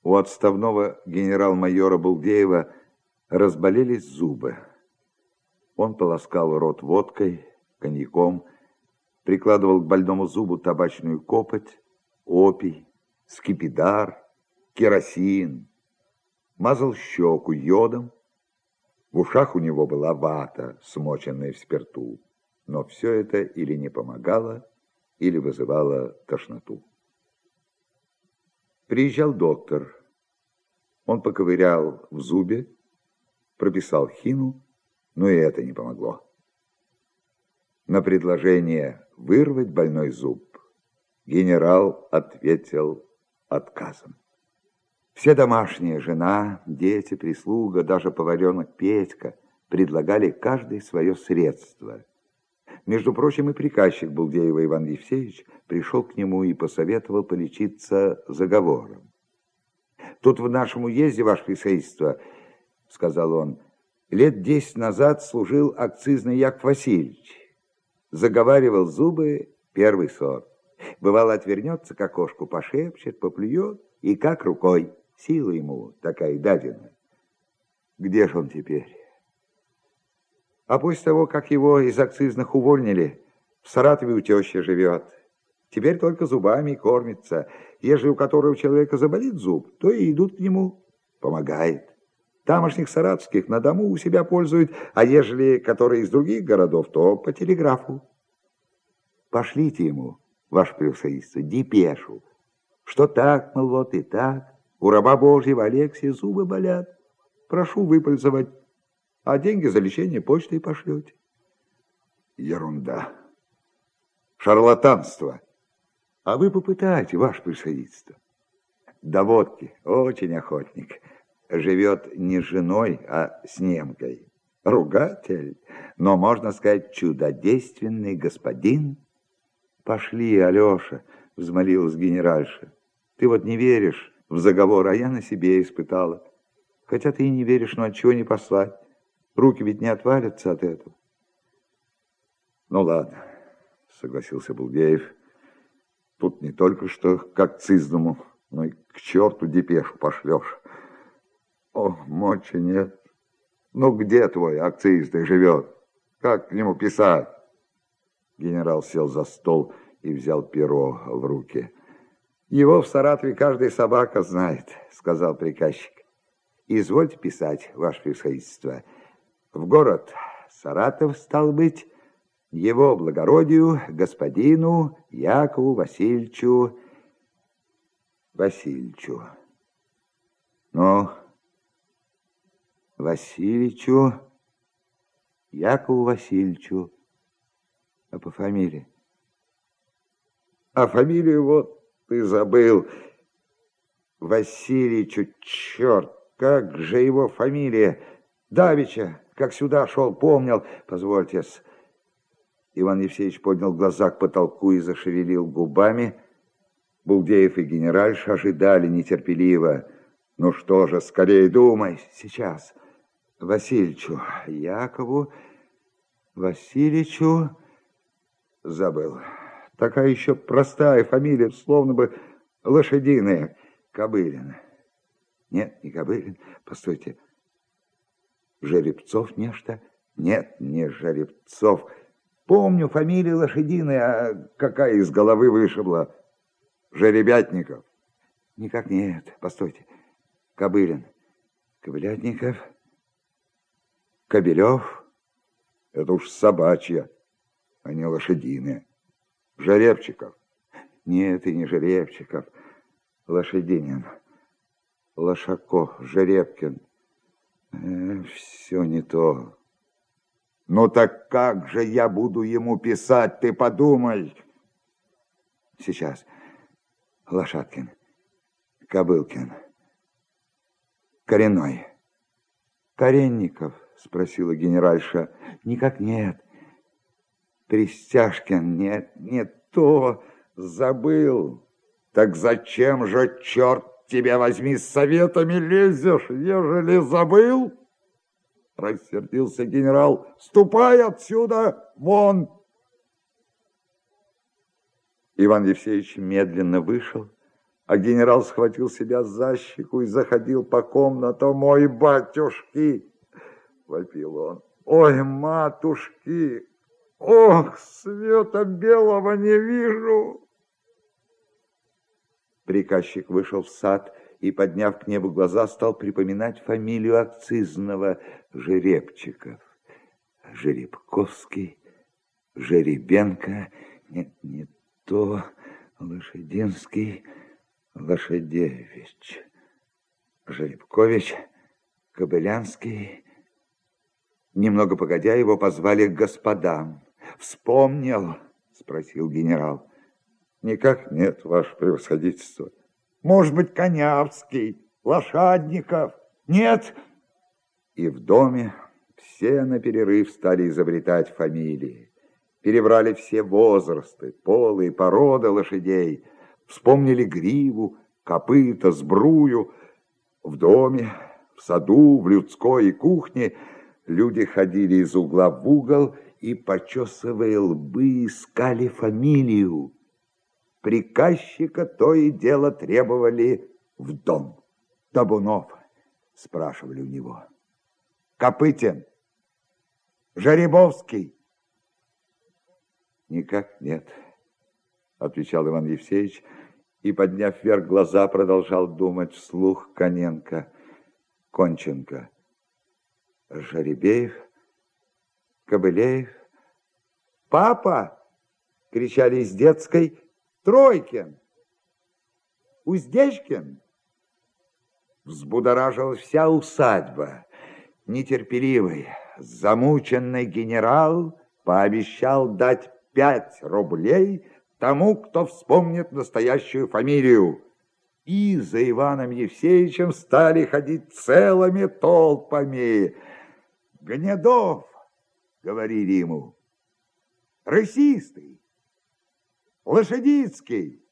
У отставного генерал-майора Булдеева разболелись зубы. Он полоскал рот водкой, коньяком, прикладывал к больному зубу табачную копоть, опий, скипидар, керосин, мазал щеку йодом. В ушах у него была вата, смоченная в спирту, но все это или не помогало, или вызывало тошноту. Приезжал доктор. Он поковырял в зубе, прописал хину, но и это не помогло. На предложение вырвать больной зуб генерал ответил отказом. Все домашние, жена, дети, прислуга, даже поваренок Петька предлагали каждый свое средство. Между прочим, и приказчик Булдеева Иван Евсеевич пришел к нему и посоветовал полечиться заговором. «Тут в нашем уезде, ваше превосходительство, — сказал он, — лет 10 назад служил акцизный Яков Васильевич. Заговаривал зубы первый сорт. Бывало, отвернется к окошку, пошепчет, поплюет, и как рукой. Сила ему такая дадена. Где же он теперь? А после того, как его из акцизных увольнили, в Саратове у тещи живет. Теперь только зубами кормится. Ежели у которого человека заболит зуб, то и идут к нему. Помогает. Тамошних саратовских на дому у себя пользуют, а ежели которые из других городов, то по телеграфу. Пошлите ему, ваше превосходительство, депешу, что так, мол, вот и так. У раба Божьего Алексия зубы болят. Прошу выпользовать, а деньги за лечение почтой пошлете. Ерунда. Шарлатанство. А вы попытайте, ваше превосходительство. До водки очень охотник. Живет не с женой, а с немкой. Ругатель, но, можно сказать, чудодейственный господин. Пошли, Алеша, взмолилась генеральша. Ты вот не веришь в заговор, а я на себе испытала. Хотя ты и не веришь, но отчего не послать? Руки ведь не отвалятся от этого. Ну ладно, согласился Булдеев. Тут не только что к акцизному, но и к черту депешу пошлешь. О, мочи нет. Ну где твой акцизный живет? Как к нему писать? Генерал сел за стол и взял перо в руки. Его в Саратове каждая собака знает, сказал приказчик. Извольте писать, ваше превосходительство. В город Саратов, стал быть, его благородию, господину Якову Васильевичу. Ну, Васильевичу, Якову Васильевичу. А по фамилии? А фамилию вот ты забыл. Васильевичу, черт, как же его фамилия? Давича, как сюда шел, помнил. Позвольте-с. Иван Евсеевич поднял глаза к потолку и зашевелил губами. Булдеев и генеральша ожидали нетерпеливо. Ну что же, скорее думай. Сейчас. Васильевичу, Якову, Васильевичу. Забыл. Такая еще простая фамилия, словно бы лошадиная. Кобылин. Нет, не Кобылин. Постойте. Жеребцов нечто? Нет, не Жеребцов. Помню, фамилия лошадиная, а какая из головы вышибла? Жеребятников. Никак нет. Постойте. Кобылин. Кобылятников. Кобелев. Это уж собачья, а не лошадиная. Жеребчиков. Нет, и не Жеребчиков. Лошадинин. Лошаков. Жеребкин. Все не то. Ну так как же я буду ему писать, ты подумай. Сейчас. Лошадкин. Кобылкин. Коренной. Коренников, спросила генеральша. Никак нет. Пристяжкин. Нет, не то. Забыл. Так зачем же, черт тебя возьми, с советами лезешь, ежели забыл? Рассердился генерал. Ступай отсюда, вон! Иван Евсеевич медленно вышел, А генерал схватил себя за щеку и заходил по комнатам. «Ой, батюшки!» — вопил он. «Ой, матушки! Ох, света белого не вижу!» Приказчик вышел в сад и, подняв к небу глаза, стал припоминать фамилию акцизного: Жеребчиков, Жеребковский, Жеребенко, нет, не то, Лошадинский, Лошадевич, Жеребкович, Кобылянский. Немного погодя, его позвали к господам. «Вспомнил?» — спросил генерал. «Никак нет, ваше превосходительство». «Может быть, Конявский, Лошадников?» «Нет». И в доме все наперерыв стали изобретать фамилии. Перебрали все возрасты, полы и породы лошадей. Вспомнили гриву, копыта, сбрую. В доме, в саду, в людской и кухне люди ходили из угла в угол и, почесывая лбы, искали фамилию. Приказчика то и дело требовали в дом. «Табунов?» — спрашивали у него. «Копытин? Жеребовский?» «Никак нет», — отвечал Иван Евсеевич, и, подняв вверх глаза, продолжал думать вслух. Коненко, Конченко, Жеребеев, Кобылеев. «Папа!» — кричали из детской. «Тройкин! Уздечкин!» Взбудоражилась вся усадьба. Нетерпеливый, замученный генерал пообещал дать 5 рублей тому, кто вспомнит настоящую фамилию. И за Иваном Евсеевичем стали ходить целыми толпами. «Гнедов!» — говорили ему. «Рысистый! Лошадицкий!»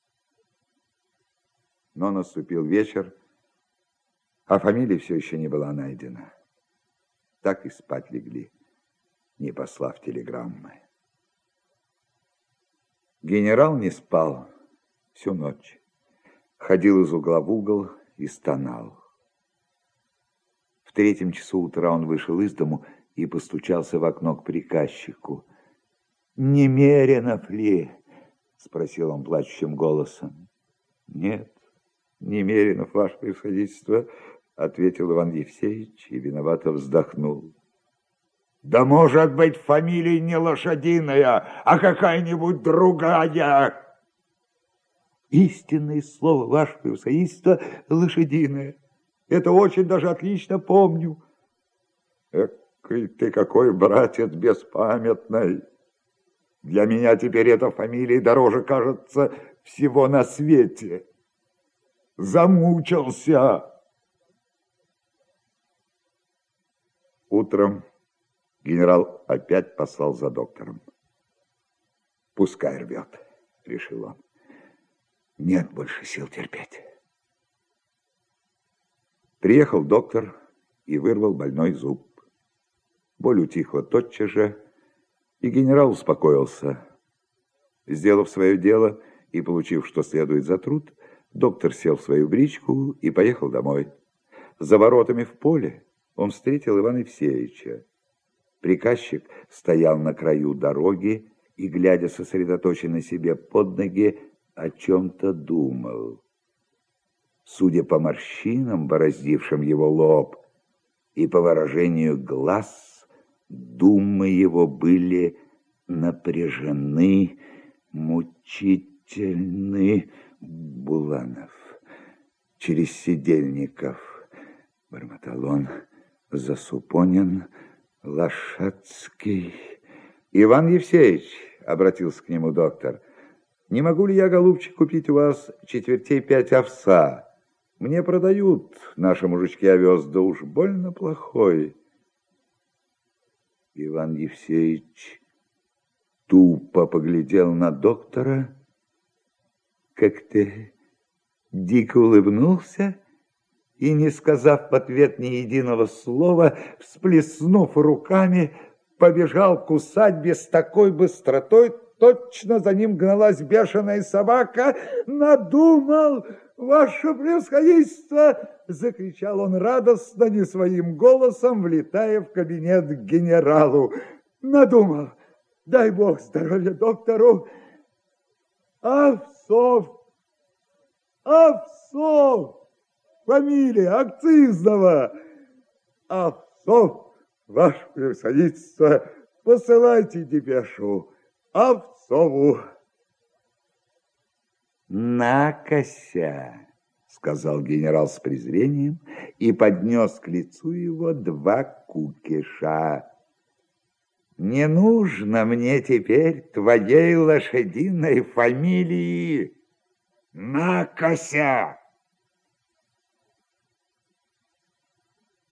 Но наступил вечер, а фамилия все еще не была найдена. Так и спать легли, не послав телеграммы. Генерал не спал всю ночь. Ходил из угла в угол и стонал. В 3 часу утра он вышел из дому и постучался в окно к приказчику. «Немеренов ли?» — спросил он плачущим голосом. «Нет, Немеренов, ваше превосходительство», — ответил Иван Евсеевич и виновато вздохнул. «Да может быть, фамилия не Лошадиная, а какая-нибудь другая!» «Истинное слово, ваше превосходительство, Лошадиная. Это очень даже отлично помню». «Экой ты какой, братец, беспамятный! Для меня теперь эта фамилия дороже, кажется, всего на свете. Замучился!» Утром генерал опять послал за доктором. «Пускай рвет», — решил он. «Нет больше сил терпеть». Приехал доктор и вырвал больной зуб. Боль утихла тотчас же, и генерал успокоился. Сделав свое дело и получив, что следует за труд, доктор сел в свою бричку и поехал домой. За воротами в поле он встретил Ивана Евсеевича. Приказчик стоял на краю дороги и, глядя сосредоточенно себе под ноги, о чем-то думал. Судя по морщинам, бороздившим его лоб, и по выражению глаз, думы его были напряжены, мучительны. «Буланов, через Сидельников», — бормотал он, — «Засупонин, Лошадский». «Иван Евсеевич», — обратился к нему доктор, — «не могу ли я, голубчик, купить у вас 5 овса? Мне продают наши мужички овес, да уж больно плохой». Иван Евсеевич тупо поглядел на доктора, как-то дико улыбнулся и, не сказав в ответ ни единого слова, всплеснув руками, побежал к усадьбе с такой быстротой, точно за ним гналась бешеная собака. «Надумал, ваше превосходительство!» — закричал он радостно, не своим голосом, влетая в кабинет к генералу. «Надумал! Дай бог здоровья доктору! Овцов! Овцов! Фамилия Акцизного! Овцов, ваше превосходительство, посылайте депешу Овцову». «Накося», — сказал генерал с презрением и поднес к лицу его 2 кукиша. «Не нужно мне теперь твоей лошадиной фамилии. Накося!»